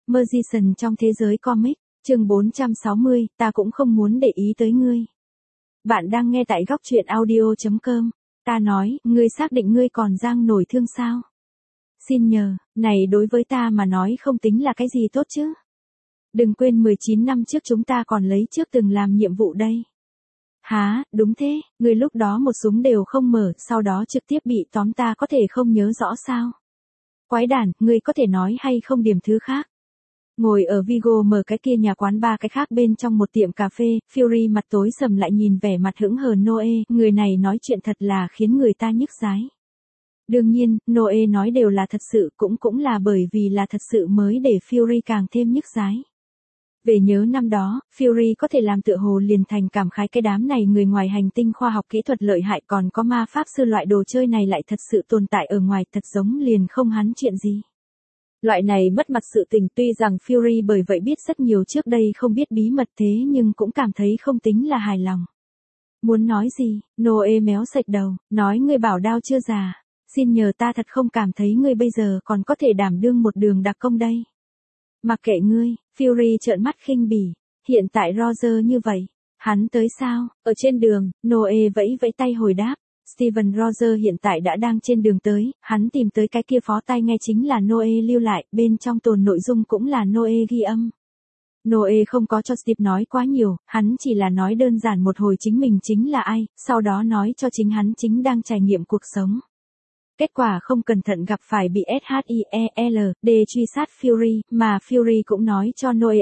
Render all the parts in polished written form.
Magician trong thế giới comic, chương 460, ta cũng không muốn để ý tới ngươi. Bạn đang nghe tại góc truyện audio.com. Ta nói, ngươi xác định ngươi còn đang nổi thương sao? Xin nhờ, này đối với ta mà nói không tính là cái gì tốt chứ. Đừng quên 19 năm trước chúng ta còn lấy trước từng làm nhiệm vụ đây. Hả, đúng thế, ngươi lúc đó một súng đều không mở, sau đó trực tiếp bị tóm, ta có thể không nhớ rõ sao? Quái đản, ngươi có thể nói hay không điểm thứ khác? Ngồi ở Vigo mở cái kia nhà quán ba cái khác bên trong một tiệm cà phê, Fury mặt tối sầm lại nhìn vẻ mặt hững hờ Noe, người này nói chuyện thật là khiến người ta nhức dái. Đương nhiên, Noe nói đều là thật sự, cũng là bởi vì là thật sự mới để Fury càng thêm nhức dái. Về nhớ năm đó, Fury có thể làm tựa hồ liền thành cảm khái cái đám này người ngoài hành tinh khoa học kỹ thuật lợi hại, còn có ma pháp sư loại đồ chơi này lại thật sự tồn tại ở ngoài, thật giống liền không hắn chuyện gì. Loại này mất mặt sự tình tuy rằng Fury bởi vậy biết rất nhiều trước đây không biết bí mật, thế nhưng cũng cảm thấy không tính là hài lòng. Muốn nói gì, Noe méo sạch đầu, nói ngươi bảo đao chưa già, xin nhờ ta thật không cảm thấy ngươi bây giờ còn có thể đảm đương một đường đặc công đây. Mặc kệ ngươi, Fury trợn mắt khinh bỉ, hiện tại Roger như vậy, hắn tới sao? Ở trên đường, Noe vẫy vẫy tay hồi đáp. Steven Roger hiện tại đã đang trên đường tới, hắn tìm tới cái kia phó tai nghe chính là Noe lưu lại, bên trong tồn nội dung cũng là Noe ghi âm. Noe không có cho Steve nói quá nhiều, hắn chỉ là nói đơn giản một hồi chính mình chính là ai, sau đó nói cho chính hắn chính đang trải nghiệm cuộc sống. Kết quả không cẩn thận gặp phải bị SHIELD truy sát Fury, mà Fury cũng nói cho Noe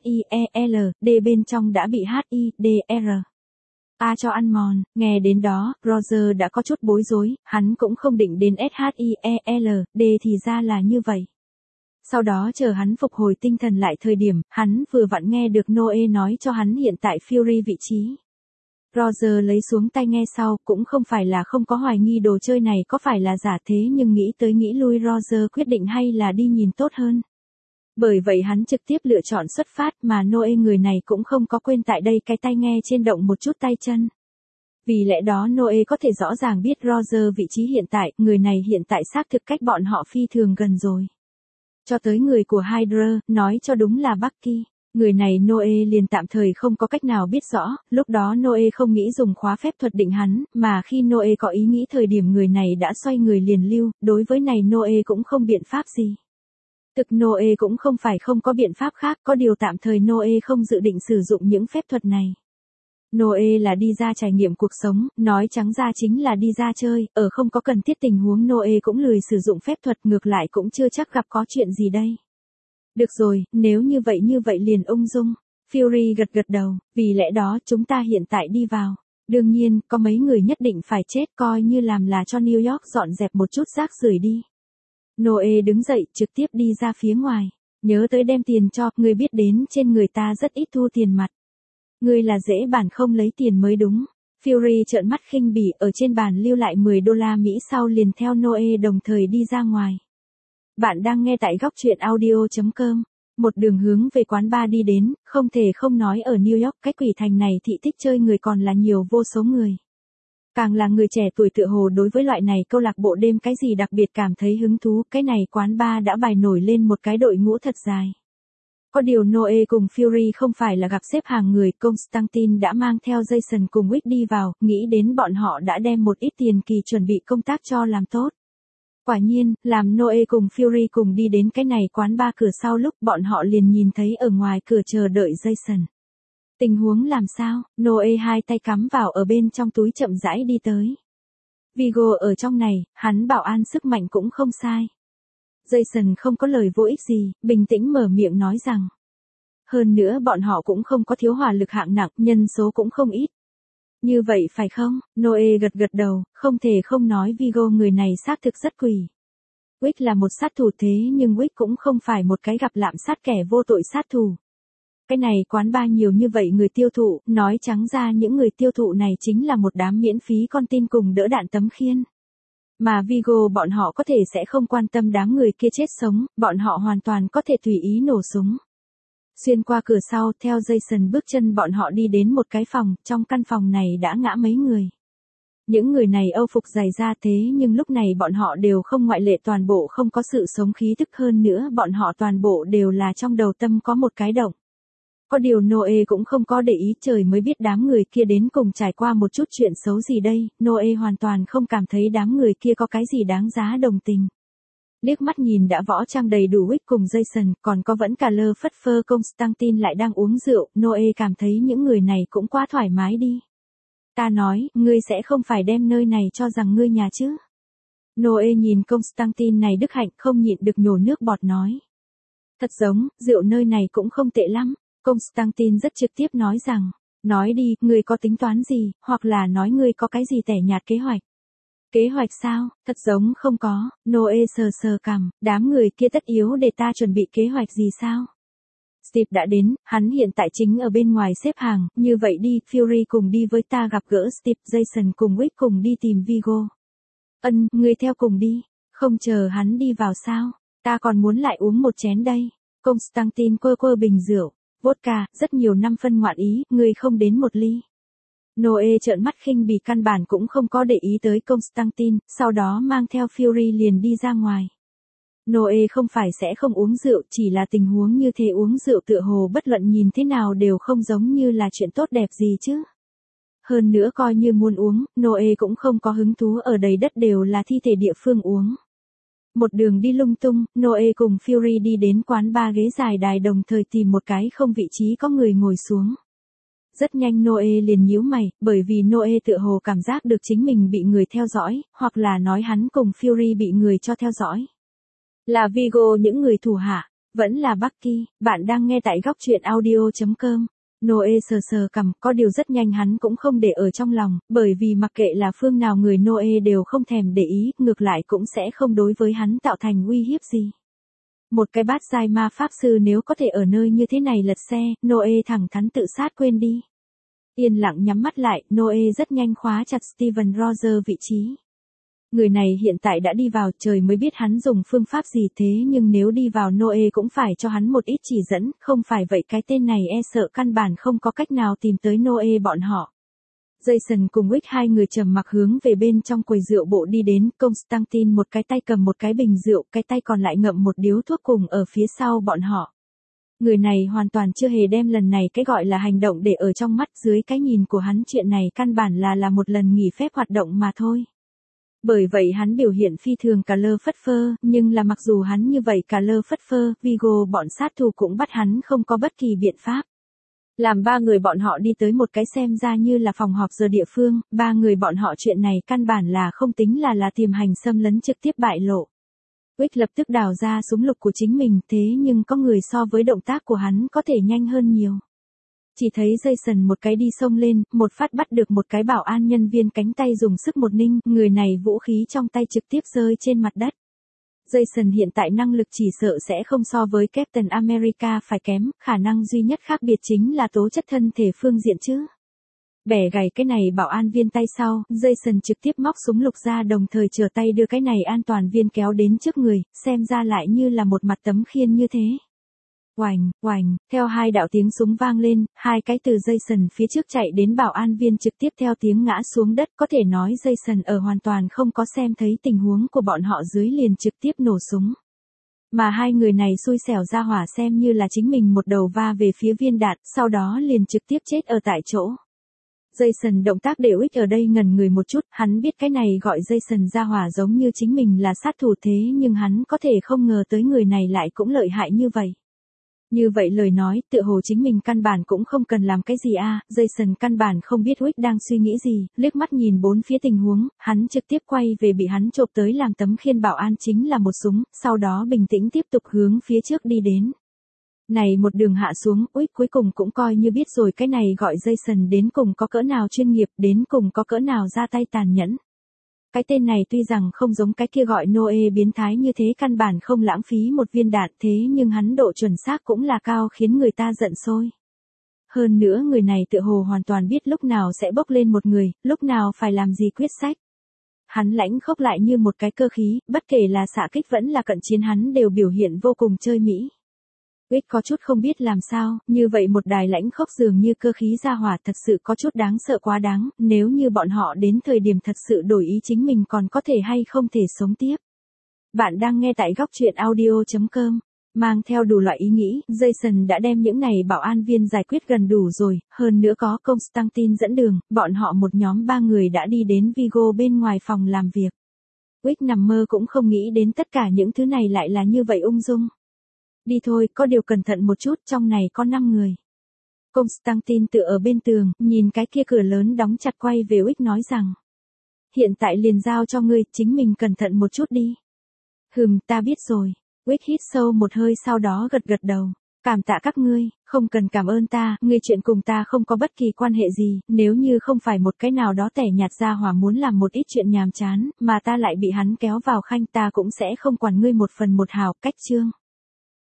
SHIELD bên trong đã bị HIDR. Cho ăn mòn, nghe đến đó, Roger đã có chút bối rối, hắn cũng không định đến SHIELD thì ra là như vậy. Sau đó chờ hắn phục hồi tinh thần lại thời điểm, hắn vừa vặn nghe được Noe nói cho hắn hiện tại Fury vị trí. Roger lấy xuống tai nghe sau, cũng không phải là không có hoài nghi đồ chơi này có phải là giả, thế nhưng nghĩ tới nghĩ lui Roger quyết định hay là đi nhìn tốt hơn. Bởi vậy hắn trực tiếp lựa chọn xuất phát, mà Noe người này cũng không có quên tại đây cái tai nghe trên động một chút tay chân. Vì lẽ đó Noe có thể rõ ràng biết Roger vị trí hiện tại, người này hiện tại xác thực cách bọn họ phi thường gần rồi. Cho tới người của Hydra, nói cho đúng là Bucky. Người này Noe liền tạm thời không có cách nào biết rõ, lúc đó Noe không nghĩ dùng khóa phép thuật định hắn, mà khi Noe có ý nghĩ thời điểm người này đã xoay người liền lưu, đối với này Noe cũng không biện pháp gì. Thực Noe cũng không phải không có biện pháp khác, có điều tạm thời Noe không dự định sử dụng những phép thuật này. Noe là đi ra trải nghiệm cuộc sống, nói trắng ra chính là đi ra chơi, ở không có cần thiết tình huống Noe cũng lười sử dụng phép thuật, ngược lại cũng chưa chắc gặp có chuyện gì đây. Được rồi, nếu như vậy liền ung dung. Fury gật đầu, vì lẽ đó chúng ta hiện tại đi vào. Đương nhiên, có mấy người nhất định phải chết, coi như làm là cho New York dọn dẹp một chút rác rưởi đi. Noe đứng dậy, trực tiếp đi ra phía ngoài. Nhớ tới đem tiền cho, ngươi biết đến trên người ta rất ít thu tiền mặt. Ngươi là dễ bản không lấy tiền mới đúng. Fury trợn mắt khinh bỉ, ở trên bàn lưu lại 10 đô la Mỹ sau liền theo Noe đồng thời đi ra ngoài. Bạn đang nghe tại góc truyện audio.com. Một đường hướng về quán bar đi đến, không thể không nói ở New York cái quỷ thành này thị thích chơi người còn là nhiều vô số người. Càng là người trẻ tuổi tựa hồ đối với loại này câu lạc bộ đêm cái gì đặc biệt cảm thấy hứng thú, cái này quán bar đã bài nổi lên một cái đội ngũ thật dài. Có điều Noe cùng Fury không phải là gặp xếp hàng người, Constantine đã mang theo Jason cùng Wick đi vào, nghĩ đến bọn họ đã đem một ít tiền kỳ chuẩn bị công tác cho làm tốt. Quả nhiên, làm Noe cùng Fury cùng đi đến cái này quán bar cửa sau lúc bọn họ liền nhìn thấy ở ngoài cửa chờ đợi Jason. Tình huống làm sao? Noe hai tay cắm vào ở bên trong túi chậm rãi đi tới. Vigo ở trong này, hắn bảo an sức mạnh cũng không sai. Jason không có lời vô ích gì, bình tĩnh mở miệng nói rằng. Hơn nữa bọn họ cũng không có thiếu hỏa lực hạng nặng, nhân số cũng không ít. Như vậy phải không? Noe gật đầu, không thể không nói Vigo người này xác thực rất quỷ. Wick là một sát thủ, thế nhưng Wick cũng không phải một cái gặp lạm sát kẻ vô tội sát thủ. Cái này quán bar nhiều như vậy người tiêu thụ, nói trắng ra những người tiêu thụ này chính là một đám miễn phí con tin cùng đỡ đạn tấm khiên. Mà Vigo bọn họ có thể sẽ không quan tâm đám người kia chết sống, bọn họ hoàn toàn có thể tùy ý nổ súng. Xuyên qua cửa sau, theo Jason bước chân bọn họ đi đến một cái phòng, trong căn phòng này đã ngã mấy người. Những người này âu phục dày da thế nhưng lúc này bọn họ đều không ngoại lệ, toàn bộ không có sự sống khí tức, hơn nữa bọn họ toàn bộ đều là trong đầu tâm có một cái động. Có điều Noe cũng không có để ý, trời mới biết đám người kia đến cùng trải qua một chút chuyện xấu gì đây, Noe hoàn toàn không cảm thấy đám người kia có cái gì đáng giá đồng tình. Liếc mắt nhìn đã võ trang đầy đủ Wick cùng Jason, còn có vẫn cả lơ phất phơ Constantine lại đang uống rượu, Noe cảm thấy những người này cũng quá thoải mái đi. Ta nói, ngươi sẽ không phải đem nơi này cho rằng ngươi nhà chứ. Noe nhìn Constantine này đức hạnh không nhịn được nhổ nước bọt nói. Thật giống, rượu nơi này cũng không tệ lắm. Constantine rất trực tiếp nói rằng, nói đi, ngươi có tính toán gì, hoặc là nói ngươi có cái gì tẻ nhạt kế hoạch. Kế hoạch sao, thật giống không có, Noe sờ sờ cằm, đám người kia tất yếu để ta chuẩn bị kế hoạch gì sao? Steve đã đến, hắn hiện tại chính ở bên ngoài xếp hàng, như vậy đi, Fury cùng đi với ta gặp gỡ Steve, Jason cùng Wick cùng đi tìm Vigo. Ngươi theo cùng đi, không chờ hắn đi vào sao, ta còn muốn lại uống một chén đây. Constantine quơ bình rượu, vodka, rất nhiều năm phân ngoạn ý, ngươi không đến một ly. Noe trợn mắt khinh bỉ, căn bản cũng không có để ý tới Constantine, sau đó mang theo Fury liền đi ra ngoài. Noe không phải sẽ không uống rượu, chỉ là tình huống như thế uống rượu tựa hồ bất luận nhìn thế nào đều không giống như là chuyện tốt đẹp gì chứ. Hơn nữa coi như muốn uống, Noe cũng không có hứng thú ở đầy đất đều là thi thể địa phương uống. Một đường đi lung tung, Noe cùng Fury đi đến quán bar ghế dài đài đồng thời tìm một cái không vị trí có người ngồi xuống. Rất nhanh Noe liền nhíu mày, bởi vì Noe tựa hồ cảm giác được chính mình bị người theo dõi, hoặc là nói hắn cùng Fury bị người cho theo dõi. Là Vigo những người thủ hạ, vẫn là Bucky, bạn đang nghe tại góc truyện audio.com. Noe sờ sờ cằm, có điều rất nhanh hắn cũng không để ở trong lòng, bởi vì mặc kệ là phương nào người Noe đều không thèm để ý, ngược lại cũng sẽ không đối với hắn tạo thành uy hiếp gì. Một cái bát giai ma pháp sư nếu có thể ở nơi như thế này lật xe, Noe thẳng thắn tự sát quên đi. Yên lặng nhắm mắt lại, Noe rất nhanh khóa chặt Steven Roger vị trí. Người này hiện tại đã đi vào, trời mới biết hắn dùng phương pháp gì, thế nhưng nếu đi vào Noe cũng phải cho hắn một ít chỉ dẫn, không phải vậy cái tên này e sợ căn bản không có cách nào tìm tới Noe bọn họ. Jason cùng Wick hai người trầm mặc hướng về bên trong quầy rượu bộ đi đến, Constantine một cái tay cầm một cái bình rượu, cái tay còn lại ngậm một điếu thuốc cùng ở phía sau bọn họ. Người này hoàn toàn chưa hề đem lần này cái gọi là hành động để ở trong mắt, dưới cái nhìn của hắn chuyện này căn bản là một lần nghỉ phép hoạt động mà thôi. Bởi vậy hắn biểu hiện phi thường cả lơ phất phơ, nhưng là mặc dù hắn như vậy cả lơ phất phơ, Vigo bọn sát thủ cũng bắt hắn không có bất kỳ biện pháp. Làm ba người bọn họ đi tới một cái xem ra như là phòng họp giờ địa phương, ba người bọn họ chuyện này căn bản là không tính là tiềm hành xâm lấn trực tiếp bại lộ. Wick lập tức đào ra súng lục của chính mình, thế nhưng có người so với động tác của hắn có thể nhanh hơn nhiều. Chỉ thấy Jason một cái đi xông lên, một phát bắt được một cái bảo an nhân viên cánh tay dùng sức một ninh, người này vũ khí trong tay trực tiếp rơi trên mặt đất. Jason hiện tại năng lực chỉ sợ sẽ không so với Captain America phải kém, khả năng duy nhất khác biệt chính là tố chất thân thể phương diện chứ. Bẻ gãy cái này bảo an viên tay sau, Jason trực tiếp móc súng lục ra đồng thời trở tay đưa cái này an toàn viên kéo đến trước người, xem ra lại như là một mặt tấm khiên như thế. Oành, oành, theo hai đạo tiếng súng vang lên, hai cái từ Jason phía trước chạy đến bảo an viên trực tiếp theo tiếng ngã xuống đất, có thể nói Jason ở hoàn toàn không có xem thấy tình huống của bọn họ dưới liền trực tiếp nổ súng. Mà hai người này xui xẻo ra hỏa xem như là chính mình một đầu va về phía viên đạn, sau đó liền trực tiếp chết ở tại chỗ. Jason động tác để Wick ở đây ngẩn người một chút, hắn biết cái này gọi Jason ra hỏa giống như chính mình là sát thủ thế nhưng hắn có thể không ngờ tới người này lại cũng lợi hại như vậy. Như vậy lời nói, tựa hồ chính mình căn bản cũng không cần làm cái gì Jason căn bản không biết Wick đang suy nghĩ gì, liếc mắt nhìn bốn phía tình huống, hắn trực tiếp quay về bị hắn chộp tới làm tấm khiên bảo an chính là một súng, sau đó bình tĩnh tiếp tục hướng phía trước đi đến. Này một đường hạ xuống, Wick cuối cùng cũng coi như biết rồi cái này gọi Jason đến cùng có cỡ nào chuyên nghiệp, đến cùng có cỡ nào ra tay tàn nhẫn. Cái tên này tuy rằng không giống cái kia gọi Noe biến thái như thế, căn bản không lãng phí một viên đạn, thế nhưng hắn độ chuẩn xác cũng là cao khiến người ta giận sôi. Hơn nữa người này tựa hồ hoàn toàn biết lúc nào sẽ bốc lên một người, lúc nào phải làm gì quyết sách. Hắn lãnh khốc lại như một cái cơ khí, bất kể là xạ kích vẫn là cận chiến hắn đều biểu hiện vô cùng chơi mỹ. Wick có chút không biết làm sao, như vậy một đài lãnh khốc dường như cơ khí ra hỏa thật sự có chút đáng sợ quá đáng, nếu như bọn họ đến thời điểm thật sự đổi ý chính mình còn có thể hay không thể sống tiếp. Bạn đang nghe tại góc chuyện audio.com. Mang theo đủ loại ý nghĩ, Jason đã đem những này bảo an viên giải quyết gần đủ rồi, hơn nữa có Constantine dẫn đường, bọn họ một nhóm 3 người đã đi đến Vigo bên ngoài phòng làm việc. Wick nằm mơ cũng không nghĩ đến tất cả những thứ này lại là như vậy ung dung. Đi thôi, có điều cẩn thận một chút, trong này có 5 người. Constantine tựa ở bên tường, nhìn cái kia cửa lớn đóng chặt quay về Wick nói rằng. Hiện tại liền giao cho ngươi, chính mình cẩn thận một chút đi. Ta biết rồi. Wick hít sâu một hơi sau đó gật gật đầu. Cảm tạ các ngươi, không cần cảm ơn ta, ngươi chuyện cùng ta không có bất kỳ quan hệ gì, nếu như không phải một cái nào đó tẻ nhạt ra hỏa muốn làm một ít chuyện nhàm chán, mà ta lại bị hắn kéo vào khanh ta cũng sẽ không quản ngươi một phần một hào, cách chương.